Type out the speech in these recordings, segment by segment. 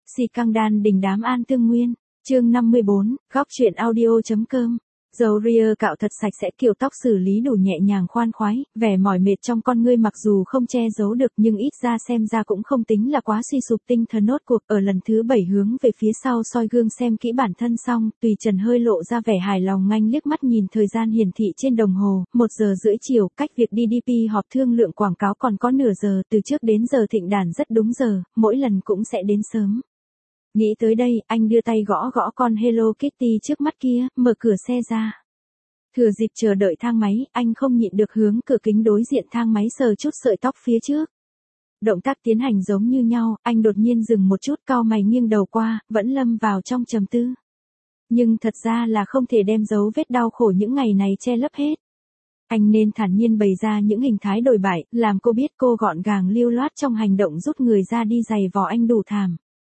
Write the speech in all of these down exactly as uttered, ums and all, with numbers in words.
Si căng đan đình đám an tương nguyên. Chương năm mươi bốn, góc truyện audio.com. Dầu Ria cạo thật sạch sẽ, kiểu tóc xử lý đủ nhẹ nhàng khoan khoái, vẻ mỏi mệt trong con ngươi mặc dù không che giấu được nhưng ít ra xem ra cũng không tính là quá suy sụp tinh thần. Nốt cuộc ở lần thứ bảy hướng về phía sau soi gương xem kỹ bản thân xong, Tùy Trần hơi lộ ra vẻ hài lòng, nganh liếc mắt nhìn thời gian hiển thị trên đồng hồ, một giờ rưỡi chiều, cách việc đi đê pê họp thương lượng quảng cáo còn có nửa giờ. Từ trước đến giờ Thịnh Đàn rất đúng giờ, mỗi lần cũng sẽ đến sớm. Nghĩ tới đây, anh đưa tay gõ gõ con Hello Kitty trước mắt kia, mở cửa xe ra. Thừa dịp chờ đợi thang máy, anh không nhịn được hướng cửa kính đối diện thang máy sờ chút sợi tóc phía trước. Động tác tiến hành giống như nhau, anh đột nhiên dừng một chút, cau mày nghiêng đầu qua, vẫn lâm vào trong trầm tư. Nhưng thật ra là không thể đem dấu vết đau khổ những ngày này che lấp hết. Anh nên thản nhiên bày ra những hình thái đồi bại, làm cô biết cô gọn gàng lưu loát trong hành động rút người ra đi giày vò anh đủ thảm.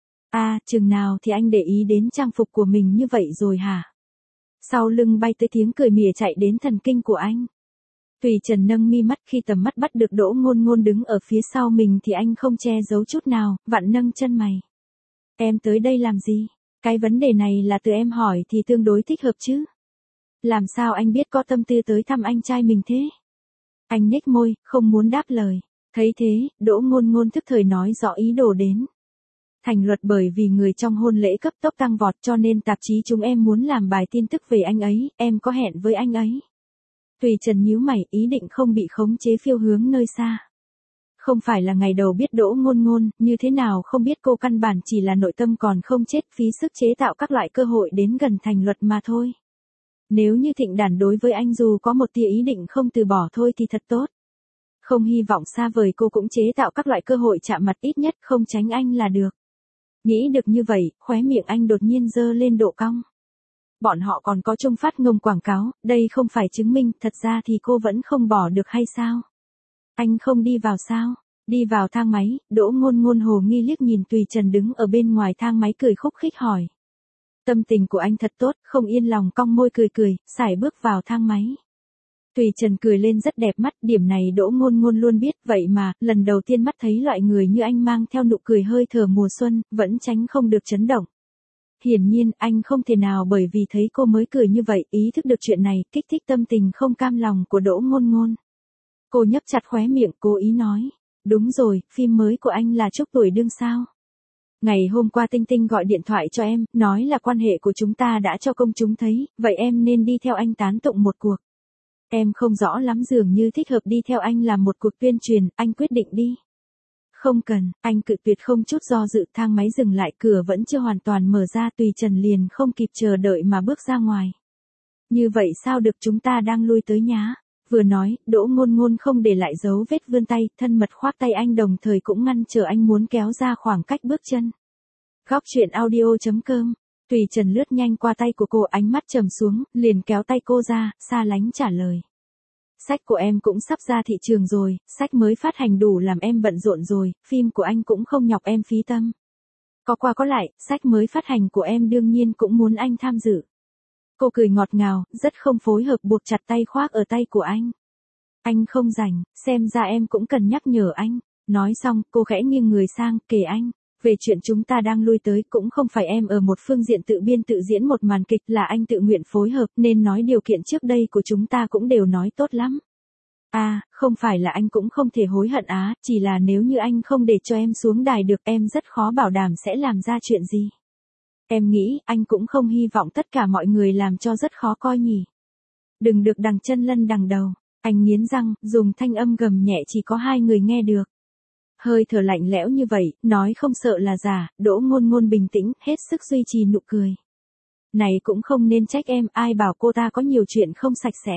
À, chừng nào thì anh để ý đến trang phục của mình như vậy rồi hả? Sau lưng bay tới tiếng cười mỉa chạy đến thần kinh của anh. Tùy Trần nâng mi mắt, khi tầm mắt bắt được Đỗ Ngôn Ngôn đứng ở phía sau mình thì anh không che giấu chút nào, vặn nâng chân mày. Em tới đây làm gì? Cái vấn đề này là từ em hỏi thì tương đối thích hợp chứ. Làm sao anh biết có tâm tư tới thăm anh trai mình thế? Anh nhếch môi, không muốn đáp lời. Thấy thế, Đỗ Ngôn Ngôn tức thời nói rõ ý đồ đến. Thành luật bởi vì người trong hôn lễ cấp tốc tăng vọt cho nên tạp chí chúng em muốn làm bài tin tức về anh ấy, em có hẹn với anh ấy. Tùy Trần nhíu mày, ý định không bị khống chế phiêu hướng nơi xa. Không phải là ngày đầu biết Đỗ Ngôn Ngôn, như thế nào không biết cô căn bản chỉ là nội tâm còn không chết, phí sức chế tạo các loại cơ hội đến gần Thành luật mà thôi. Nếu như Thịnh Đàn đối với anh dù có một tia ý định không từ bỏ thôi thì thật tốt. Không hy vọng xa vời cô cũng chế tạo các loại cơ hội chạm mặt, ít nhất không tránh anh là được. Nghĩ được như vậy, khóe miệng anh đột nhiên giơ lên độ cong. Bọn họ còn có chung phát ngôn quảng cáo, đây không phải chứng minh, thật ra thì cô vẫn không bỏ được hay sao? Anh không đi vào sao? Đi vào thang máy, Đỗ Ngôn Ngôn hồ nghi liếc nhìn Tùy Trần đứng ở bên ngoài thang máy cười khúc khích hỏi. Tâm tình của anh thật tốt, không yên lòng cong môi cười cười, sải bước vào thang máy. Tùy Trần cười lên rất đẹp mắt, điểm này Đỗ Ngôn Ngôn luôn biết, vậy mà, lần đầu tiên mắt thấy loại người như anh mang theo nụ cười hơi thở mùa xuân, vẫn tránh không được chấn động. Hiển nhiên, anh không thể nào bởi vì thấy cô mới cười như vậy, ý thức được chuyện này, kích thích tâm tình không cam lòng của Đỗ Ngôn Ngôn. Cô nhấp chặt khóe miệng, cố ý nói. Đúng rồi, phim mới của anh là Chúc Tuổi Đương sao? Ngày hôm qua Tinh Tinh gọi điện thoại cho em, nói là quan hệ của chúng ta đã cho công chúng thấy, vậy em nên đi theo anh tán tụng một cuộc. Em không rõ lắm, dường như thích hợp đi theo anh làm một cuộc tuyên truyền, anh quyết định đi. Không cần, anh cự tuyệt không chút do dự, thang máy dừng lại, cửa vẫn chưa hoàn toàn mở ra, Tùy Trần liền không kịp chờ đợi mà bước ra ngoài. Như vậy sao được, chúng ta đang lui tới nhá. Vừa nói, Đỗ Ngôn Ngôn không để lại dấu vết vươn tay, thân mật khoác tay anh đồng thời cũng ngăn trở anh muốn kéo ra khoảng cách bước chân. Góc truyện audio.com. Tùy Trần lướt nhanh qua tay của cô, ánh mắt trầm xuống, liền kéo tay cô ra, xa lánh trả lời. Sách của em cũng sắp ra thị trường rồi, sách mới phát hành đủ làm em bận rộn rồi, phim của anh cũng không nhọc em phí tâm. Có qua có lại, sách mới phát hành của em đương nhiên cũng muốn anh tham dự. Cô cười ngọt ngào, rất không phối hợp, buộc chặt tay khoác ở tay của anh. Anh không rảnh, xem ra em cũng cần nhắc nhở anh. Nói xong, cô khẽ nghiêng người sang, kể anh. Về chuyện chúng ta đang lui tới, cũng không phải em ở một phương diện tự biên tự diễn một màn kịch, là anh tự nguyện phối hợp, nên nói điều kiện trước đây của chúng ta cũng đều nói tốt lắm. À, không phải là anh cũng không thể hối hận á, chỉ là nếu như anh không để cho em xuống đài được, em rất khó bảo đảm sẽ làm ra chuyện gì. Em nghĩ, anh cũng không hy vọng tất cả mọi người làm cho rất khó coi nhỉ. Đừng được đằng chân lân đằng đầu. Anh nghiến răng, dùng thanh âm gầm nhẹ chỉ có hai người nghe được. Hơi thở lạnh lẽo như vậy, nói không sợ là giả, Đỗ Ngôn Ngôn bình tĩnh, hết sức duy trì nụ cười. Này cũng không nên trách em, ai bảo cô ta có nhiều chuyện không sạch sẽ.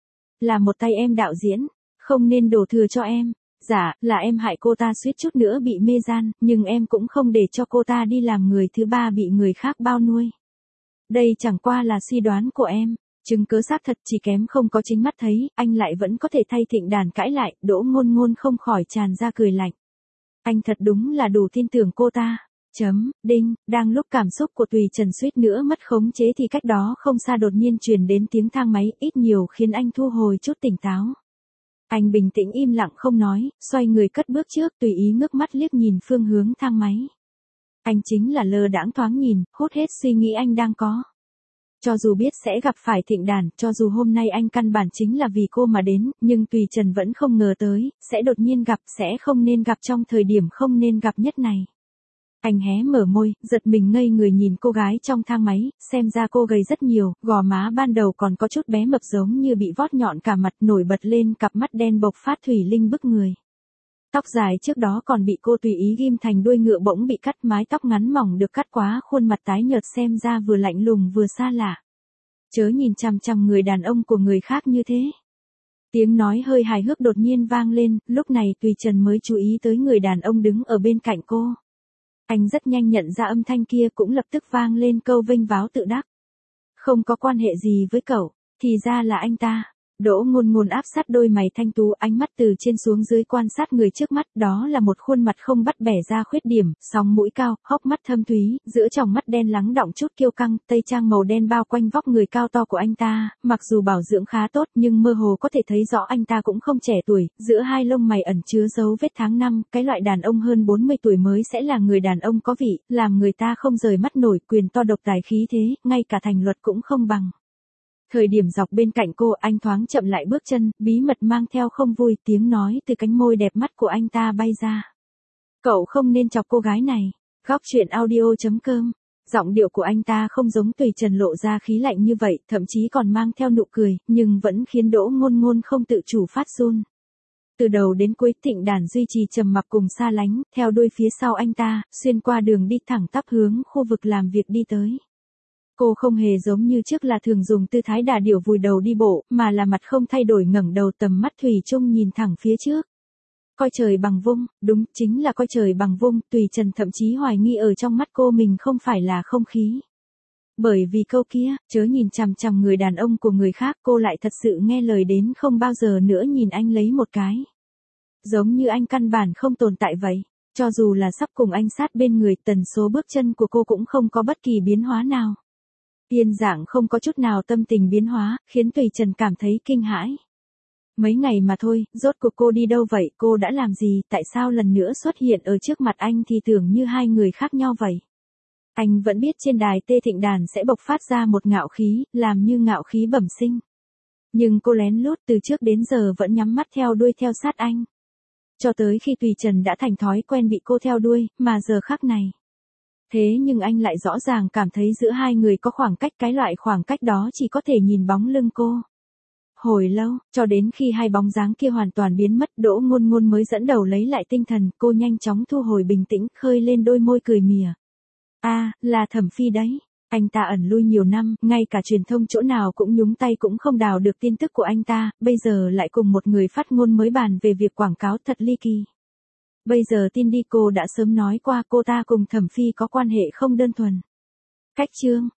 Là một tay em đạo diễn, không nên đổ thừa cho em. Dạ, là em hại cô ta suýt chút nữa bị mê gian, nhưng em cũng không để cho cô ta đi làm người thứ ba bị người khác bao nuôi. Đây chẳng qua là suy đoán của em, chứng cứ xác thật chỉ kém không có chính mắt thấy, anh lại vẫn có thể thay Thịnh Đàn cãi lại, Đỗ Ngôn Ngôn không khỏi tràn ra cười lạnh. Anh thật đúng là đủ tin tưởng cô ta. Chấm, đinh, đang lúc cảm xúc của Tùy Trần suýt nữa mất khống chế thì cách đó không xa đột nhiên truyền đến tiếng thang máy, ít nhiều khiến anh thu hồi chút tỉnh táo. Anh bình tĩnh im lặng không nói, xoay người cất bước trước, tùy ý ngước mắt liếc nhìn phương hướng thang máy. Anh chính là lơ đãng thoáng nhìn, hút hết suy nghĩ anh đang có. Cho dù biết sẽ gặp phải Thịnh Đàn, cho dù hôm nay anh căn bản chính là vì cô mà đến, nhưng Tùy Trần vẫn không ngờ tới, sẽ đột nhiên gặp, sẽ không nên gặp trong thời điểm không nên gặp nhất này. Anh hé mở môi, giật mình ngây người nhìn cô gái trong thang máy, xem ra cô gầy rất nhiều, gò má ban đầu còn có chút bé mập giống như bị vót nhọn cả mặt, nổi bật lên cặp mắt đen bộc phát thủy linh bức người. Tóc dài trước đó còn bị cô tùy ý ghim thành đuôi ngựa bỗng bị cắt, mái tóc ngắn mỏng được cắt quá, khuôn mặt tái nhợt xem ra vừa lạnh lùng vừa xa lạ. Chớ nhìn chằm chằm người đàn ông của người khác như thế. Tiếng nói hơi hài hước đột nhiên vang lên, lúc này Tùy Trần mới chú ý tới người đàn ông đứng ở bên cạnh cô. Anh rất nhanh nhận ra âm thanh kia, cũng lập tức vang lên câu vênh váo tự đắc. Không có quan hệ gì với cậu, thì ra là anh ta. Đỗ Ngôn Ngôn áp sát đôi mày thanh tú, ánh mắt từ trên xuống dưới quan sát người trước mắt, đó là một khuôn mặt không bắt bẻ ra khuyết điểm, sóng mũi cao, hốc mắt thâm thúy, giữa tròng mắt đen lắng đọng chút kiêu căng, tây trang màu đen bao quanh vóc người cao to của anh ta, mặc dù bảo dưỡng khá tốt nhưng mơ hồ có thể thấy rõ anh ta cũng không trẻ tuổi, giữa hai lông mày ẩn chứa dấu vết tháng năm, cái loại đàn ông hơn bốn mươi tuổi mới sẽ là người đàn ông có vị, làm người ta không rời mắt nổi, quyền to độc tài khí thế, ngay cả thành luật cũng không bằng. Thời điểm dọc bên cạnh cô, anh thoáng chậm lại bước chân, bí mật mang theo không vui, tiếng nói từ cánh môi đẹp mắt của anh ta bay ra. Cậu không nên chọc cô gái này. Góc truyện audio chấm com. Giọng điệu của anh ta không giống Tùy Trần lộ ra khí lạnh như vậy, thậm chí còn mang theo nụ cười, nhưng vẫn khiến Đỗ Ngôn Ngôn không tự chủ phát run. Từ đầu đến cuối Thịnh Đàn duy trì trầm mặc cùng xa lánh, theo đuôi phía sau anh ta, xuyên qua đường đi thẳng tắp hướng khu vực làm việc đi tới. Cô không hề giống như trước là thường dùng tư thái đà điểu vùi đầu đi bộ, mà là mặt không thay đổi ngẩng đầu, tầm mắt thủy chung nhìn thẳng phía trước. Coi trời bằng vung, đúng, chính là coi trời bằng vung, Tùy Trần thậm chí hoài nghi ở trong mắt cô mình không phải là không khí. Bởi vì câu kia, chớ nhìn chằm chằm người đàn ông của người khác, cô lại thật sự nghe lời đến không bao giờ nữa nhìn anh lấy một cái. Giống như anh căn bản không tồn tại vậy. Cho dù là sắp cùng anh sát bên người, tần số bước chân của cô cũng không có bất kỳ biến hóa nào. Yên dạng không có chút nào tâm tình biến hóa, khiến Tùy Trần cảm thấy kinh hãi. Mấy ngày mà thôi, rốt cuộc cô đi đâu vậy, cô đã làm gì, tại sao lần nữa xuất hiện ở trước mặt anh thì tưởng như hai người khác nhau vậy. Anh vẫn biết trên đài Tê Thịnh Đàn sẽ bộc phát ra một ngạo khí, làm như ngạo khí bẩm sinh. Nhưng cô lén lút từ trước đến giờ vẫn nhắm mắt theo đuôi theo sát anh. Cho tới khi Tùy Trần đã thành thói quen bị cô theo đuôi, mà giờ khắc này. Thế nhưng anh lại rõ ràng cảm thấy giữa hai người có khoảng cách, cái loại khoảng cách đó chỉ có thể nhìn bóng lưng cô. Hồi lâu, cho đến khi hai bóng dáng kia hoàn toàn biến mất, Đỗ Ngôn Ngôn mới dẫn đầu lấy lại tinh thần, cô nhanh chóng thu hồi bình tĩnh, khơi lên đôi môi cười mỉa. A, à, là Thẩm Phi đấy. Anh ta ẩn lui nhiều năm, ngay cả truyền thông chỗ nào cũng nhúng tay cũng không đào được tin tức của anh ta, bây giờ lại cùng một người phát ngôn mới bàn về việc quảng cáo, thật ly kỳ. Bây giờ tin đi, cô đã sớm nói qua cô ta cùng Thẩm Phi có quan hệ không đơn thuần. Cách chương,